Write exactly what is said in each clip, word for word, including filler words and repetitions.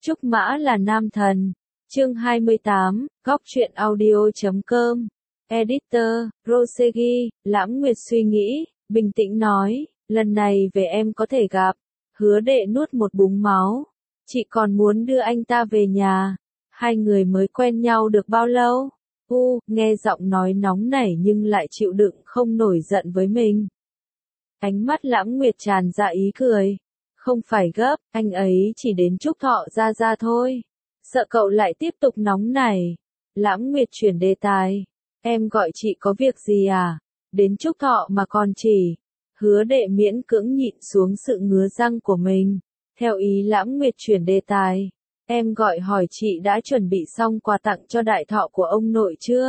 Trúc Mã là nam thần. Chương hai mươi tám, góc truyện audio chấm com. Editor, Rosegi, Lãng Nguyệt suy nghĩ, bình tĩnh nói, lần này về em có thể gặp. Hứa Đệ nuốt một búng máu. Chị còn muốn đưa anh ta về nhà. Hai người mới quen nhau được bao lâu? U, nghe giọng nói nóng nảy nhưng lại chịu đựng không nổi giận với mình. Ánh mắt Lãng Nguyệt tràn ra ý cười. Không phải gấp, anh ấy chỉ đến chúc thọ ra ra thôi. Sợ cậu lại tiếp tục nóng nảy. Lãng Nguyệt chuyển đề tài. Em gọi chị có việc gì à? Đến chúc thọ mà còn chỉ. Hứa Đệ miễn cưỡng nhịn xuống sự ngứa răng của mình. Theo ý Lãng Nguyệt chuyển đề tài. Em gọi hỏi chị đã chuẩn bị xong quà tặng cho đại thọ của ông nội chưa?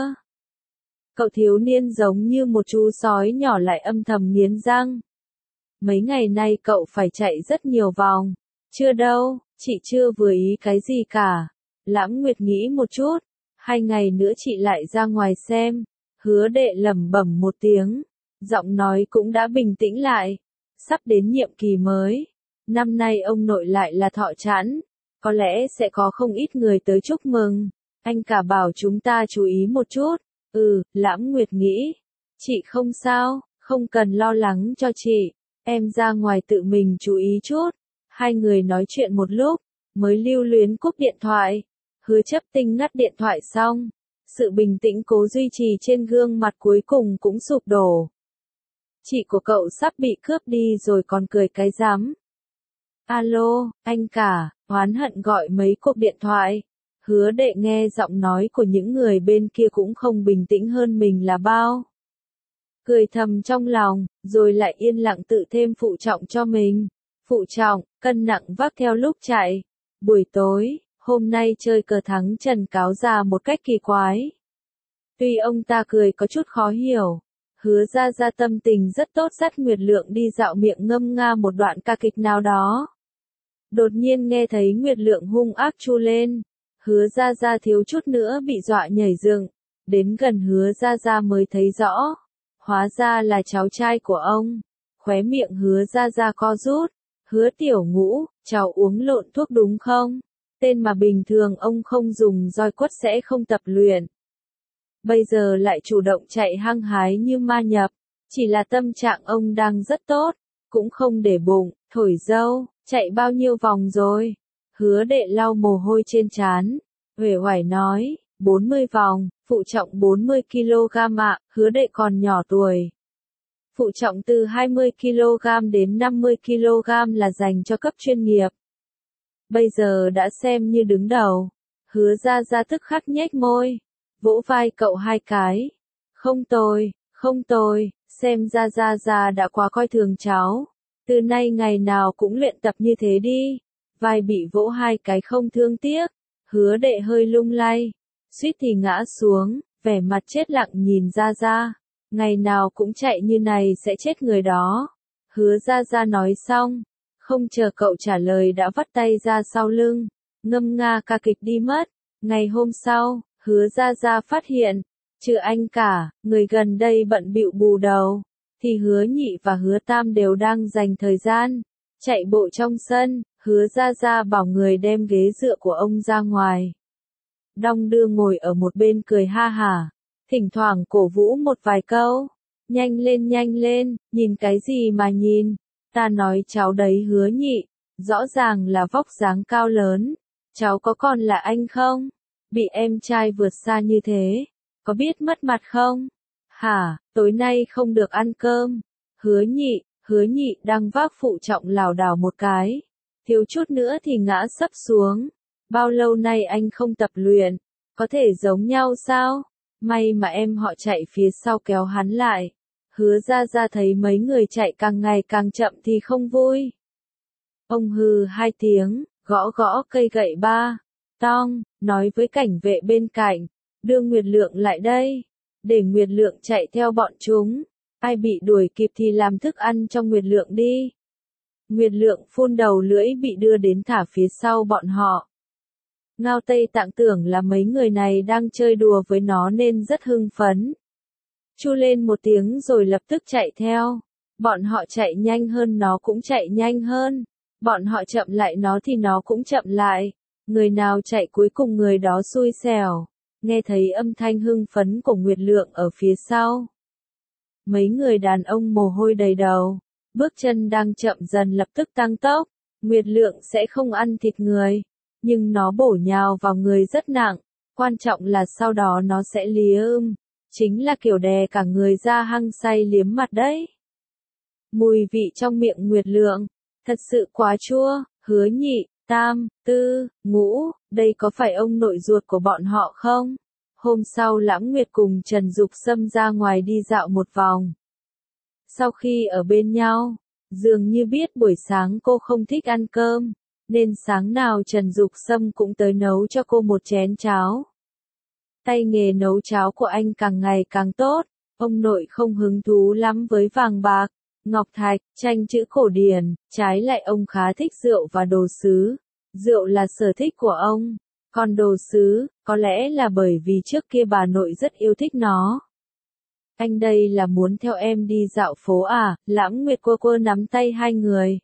Cậu thiếu niên giống như một chú sói nhỏ lại âm thầm nghiến răng. Mấy ngày nay cậu phải chạy rất nhiều vòng. Chưa đâu, chị chưa vừa ý cái gì cả. Lãng Nguyệt nghĩ một chút. Hai ngày nữa chị lại ra ngoài xem. Hứa Đệ lẩm bẩm một tiếng. Giọng nói cũng đã bình tĩnh lại. Sắp đến nhiệm kỳ mới. Năm nay ông nội lại là thọ trãn. Có lẽ sẽ có không ít người tới chúc mừng. Anh cả bảo chúng ta chú ý một chút. Ừ, Lãng Nguyệt nghĩ. Chị không sao, không cần lo lắng cho chị. Em ra ngoài tự mình chú ý chút. Hai người nói chuyện một lúc, mới lưu luyến cúp điện thoại. Hứa Chấp Tinh ngắt điện thoại xong. Sự bình tĩnh cố duy trì trên gương mặt cuối cùng cũng sụp đổ. Chị của cậu sắp bị cướp đi rồi còn cười cái rắm. Alo, anh cả, oán hận gọi mấy cuộc điện thoại. Hứa Đệ nghe giọng nói của những người bên kia cũng không bình tĩnh hơn mình là bao. Cười thầm trong lòng, rồi lại yên lặng tự thêm phụ trọng cho mình. Phụ trọng, cân nặng vác theo lúc chạy. Buổi tối, hôm nay chơi cờ thắng Trần cáo ra một cách kỳ quái. Tuy ông ta cười có chút khó hiểu. Hứa ra ra tâm tình rất tốt dắt Nguyệt Lượng đi dạo miệng ngâm nga một đoạn ca kịch nào đó. Đột nhiên nghe thấy Nguyệt Lượng hung ác chu lên. Hứa ra ra thiếu chút nữa bị dọa nhảy dựng. Đến gần Hứa ra ra mới thấy rõ. Hóa ra là cháu trai của ông. Khóe miệng Hứa ra ra co rút. Hứa Tiểu Ngũ, cháu uống lộn thuốc đúng không? Tên mà bình thường ông không dùng roi quất sẽ không tập luyện. Bây giờ lại chủ động chạy hăng hái như ma nhập. Chỉ là tâm trạng ông đang rất tốt. Cũng không để bụng, thổi dâu, chạy bao nhiêu vòng rồi? Hứa Đệ lau mồ hôi trên trán. Uể oải nói, bốn mươi vòng, phụ trọng bốn mươi ki lô gam ạ, Hứa Đệ còn nhỏ tuổi. Phụ trọng từ hai mươi ki lô gam đến năm mươi ki lô gam là dành cho cấp chuyên nghiệp. Bây giờ đã xem như đứng đầu. Hứa ra ra tức khắc nhếch môi. Vỗ vai cậu hai cái. Không tồi, không tồi, xem ra ra ra đã quá coi thường cháu. Từ nay ngày nào cũng luyện tập như thế đi. Vai bị vỗ hai cái không thương tiếc. Hứa Đệ hơi lung lay. Suýt thì ngã xuống, vẻ mặt chết lặng nhìn ra ra. Ngày nào cũng chạy như này sẽ chết người đó. Hứa ra ra nói xong. Không chờ cậu trả lời đã vắt tay ra sau lưng. Ngâm nga ca kịch đi mất. Ngày hôm sau, Hứa ra ra phát hiện. Trừ anh cả, người gần đây bận bịu bù đầu. Thì Hứa Nhị và Hứa Tam đều đang dành thời gian. Chạy bộ trong sân, Hứa ra ra bảo người đem ghế dựa của ông ra ngoài. Đong đưa ngồi ở một bên cười ha hả. Thỉnh thoảng cổ vũ một vài câu. Nhanh lên nhanh lên, nhìn cái gì mà nhìn. Ta nói cháu đấy Hứa Nhị. Rõ ràng là vóc dáng cao lớn. Cháu có còn là anh không? Bị em trai vượt xa như thế. Có biết mất mặt không? Hả, tối nay không được ăn cơm. Hứa Nhị, Hứa Nhị đang vác phụ trọng lảo đảo một cái. Thiếu chút nữa thì ngã sấp xuống. Bao lâu nay anh không tập luyện. Có thể giống nhau sao? May mà em họ chạy phía sau kéo hắn lại. Hứa ra ra thấy mấy người chạy càng ngày càng chậm thì không vui. Ông hừ hai tiếng, gõ gõ cây gậy ba. Tong, nói với cảnh vệ bên cạnh. Đưa Nguyệt Lượng lại đây. Để Nguyệt Lượng chạy theo bọn chúng. Ai bị đuổi kịp thì làm thức ăn cho Nguyệt Lượng đi. Nguyệt Lượng phun đầu lưỡi bị đưa đến thả phía sau bọn họ. Ngao Tây Tạng tưởng là mấy người này đang chơi đùa với nó nên rất hưng phấn. Chu lên một tiếng rồi lập tức chạy theo. Bọn họ chạy nhanh hơn nó cũng chạy nhanh hơn. Bọn họ chậm lại nó thì nó cũng chậm lại. Người nào chạy cuối cùng người đó xui xẻo. Nghe thấy âm thanh hưng phấn của Nguyệt Lượng ở phía sau. Mấy người đàn ông mồ hôi đầy đầu, bước chân đang chậm dần lập tức tăng tốc. Nguyệt Lượng sẽ không ăn thịt người, nhưng nó bổ nhào vào người rất nặng, quan trọng là sau đó nó sẽ lía ưm, chính là kiểu đè cả người ra hăng say liếm mặt đấy. Mùi vị trong miệng Nguyệt Lượng, thật sự quá chua. Hứa nhị, tam, tư, ngũ, đây có phải ông nội ruột của bọn họ không? Hôm sau Lãng Nguyệt cùng Trần Dục Sâm ra ngoài đi dạo một vòng. Sau khi ở bên nhau, dường như biết buổi sáng cô không thích ăn cơm, nên sáng nào Trần Dục Sâm cũng tới nấu cho cô một chén cháo. Tay nghề nấu cháo của anh càng ngày càng tốt, ông nội không hứng thú lắm với vàng bạc, ngọc thạch, tranh chữ cổ điển, trái lại ông khá thích rượu và đồ sứ. Rượu là sở thích của ông, còn đồ sứ, có lẽ là bởi vì trước kia bà nội rất yêu thích nó. Anh đây là muốn theo em đi dạo phố à? Lãng Nguyệt quơ quơ nắm tay hai người.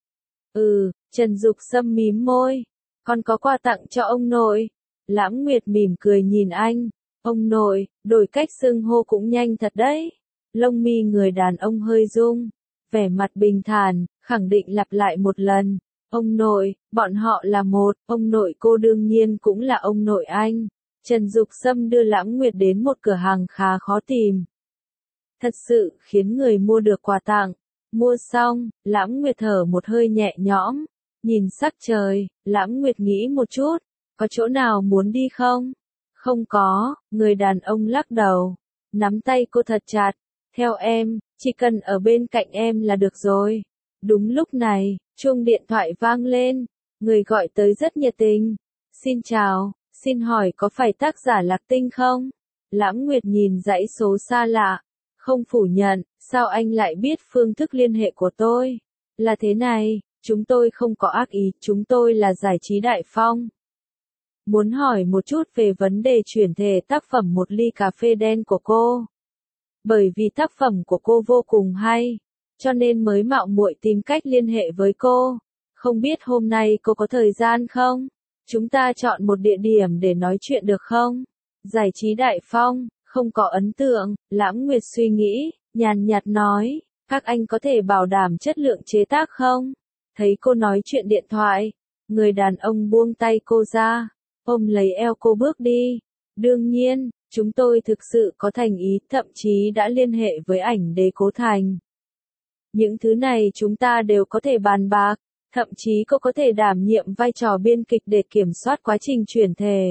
Ừ, Trần Dục Sâm mím môi. Con có quà tặng cho ông nội. Lãng Nguyệt mỉm cười nhìn anh. Ông nội, đổi cách xưng hô cũng nhanh thật đấy. Lông mi người đàn ông hơi rung. Vẻ mặt bình thản, khẳng định lặp lại một lần. Ông nội, bọn họ là một, ông nội cô đương nhiên cũng là ông nội anh. Trần Dục Sâm đưa Lãng Nguyệt đến một cửa hàng khá khó tìm. Thật sự khiến người mua được quà tặng. Mua xong, Lãng Nguyệt thở một hơi nhẹ nhõm. Nhìn sắc trời, Lãng Nguyệt nghĩ một chút. Có chỗ nào muốn đi không? Không có, người đàn ông lắc đầu. Nắm tay cô thật chặt. Theo em, chỉ cần ở bên cạnh em là được rồi. Đúng lúc này, chuông điện thoại vang lên. Người gọi tới rất nhiệt tình. Xin chào, xin hỏi có phải tác giả Lạc Tinh không? Lãng Nguyệt nhìn dãy số xa lạ. Không phủ nhận, sao anh lại biết phương thức liên hệ của tôi? Là thế này, chúng tôi không có ác ý, chúng tôi là Giải trí Đại Phong. Muốn hỏi một chút về vấn đề chuyển thể tác phẩm Một ly cà phê đen của cô. Bởi vì tác phẩm của cô vô cùng hay, cho nên mới mạo muội tìm cách liên hệ với cô. Không biết hôm nay cô có thời gian không? Chúng ta chọn một địa điểm để nói chuyện được không? Giải trí Đại Phong, không có ấn tượng, Lãng Nguyệt suy nghĩ, nhàn nhạt nói, các anh có thể bảo đảm chất lượng chế tác không? Thấy cô nói chuyện điện thoại, người đàn ông buông tay cô ra, ôm lấy eo cô bước đi. Đương nhiên, chúng tôi thực sự có thành ý, thậm chí đã liên hệ với ảnh đế Cố Thành. Những thứ này chúng ta đều có thể bàn bạc, thậm chí cô có thể đảm nhiệm vai trò biên kịch để kiểm soát quá trình chuyển thể.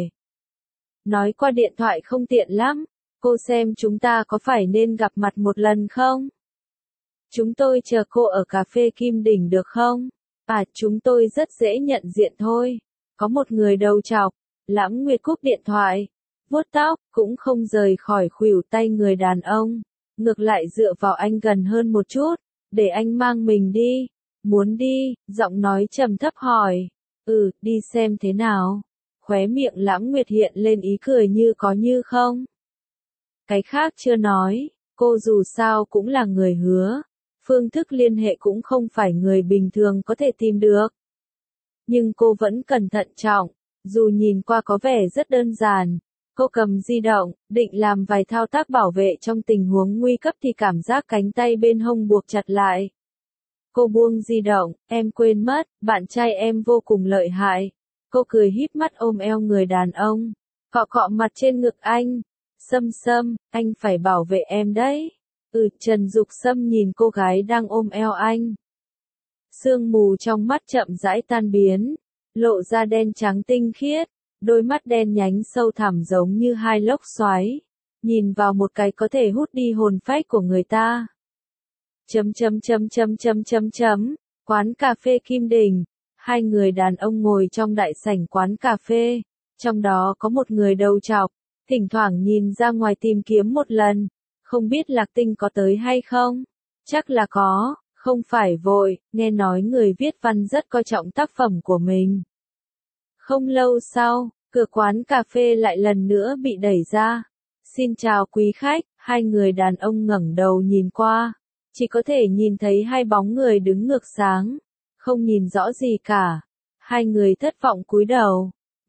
Nói qua điện thoại không tiện lắm, cô xem chúng ta có phải nên gặp mặt một lần không? Chúng tôi chờ cô ở cà phê Kim Đỉnh được không? À, chúng tôi rất dễ nhận diện thôi. Có một người đầu trọc, Lãng Nguyệt cúp điện thoại, vuốt tóc, cũng không rời khỏi khuỷu tay người đàn ông. Ngược lại dựa vào anh gần hơn một chút, để anh mang mình đi. Muốn đi, giọng nói trầm thấp hỏi. Ừ, đi xem thế nào. Khóe miệng Lãng Nguyệt hiện lên ý cười như có như không. Cái khác chưa nói, cô dù sao cũng là người hứa. Phương thức liên hệ cũng không phải người bình thường có thể tìm được. Nhưng cô vẫn cẩn thận trọng, dù nhìn qua có vẻ rất đơn giản. Cô cầm di động, định làm vài thao tác bảo vệ trong tình huống nguy cấp thì cảm giác cánh tay bên hông buộc chặt lại. Cô buông di động, em quên mất, bạn trai em vô cùng lợi hại. Cô cười híp mắt ôm eo người đàn ông, cọ cọ mặt trên ngực anh. Sâm Sâm, anh phải bảo vệ em đấy. Ừ, Trần Dục Sâm nhìn cô gái đang ôm eo anh. Sương mù trong mắt chậm rãi tan biến, lộ ra đen trắng tinh khiết, đôi mắt đen nhánh sâu thẳm giống như hai lốc xoáy, nhìn vào một cái có thể hút đi hồn phách của người ta. Chấm chấm chấm chấm chấm chấm chấm, quán cà phê Kim Đỉnh, hai người đàn ông ngồi trong đại sảnh quán cà phê, trong đó có một người đầu trọc, thỉnh thoảng nhìn ra ngoài tìm kiếm một lần, không biết Lạc Tinh có tới hay không? Chắc là có, không phải vội, nghe nói người viết văn rất coi trọng tác phẩm của mình. Không lâu sau, cửa quán cà phê lại lần nữa bị đẩy ra. Xin chào quý khách, hai người đàn ông ngẩng đầu nhìn qua, chỉ có thể nhìn thấy hai bóng người đứng ngược sáng, không nhìn rõ gì cả. Hai người thất vọng cúi đầu,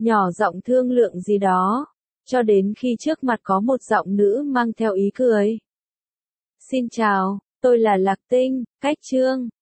nhỏ giọng thương lượng gì đó, cho đến khi trước mặt có một giọng nữ mang theo ý cười. Xin chào, tôi là Lạc Tinh, Cách Trương.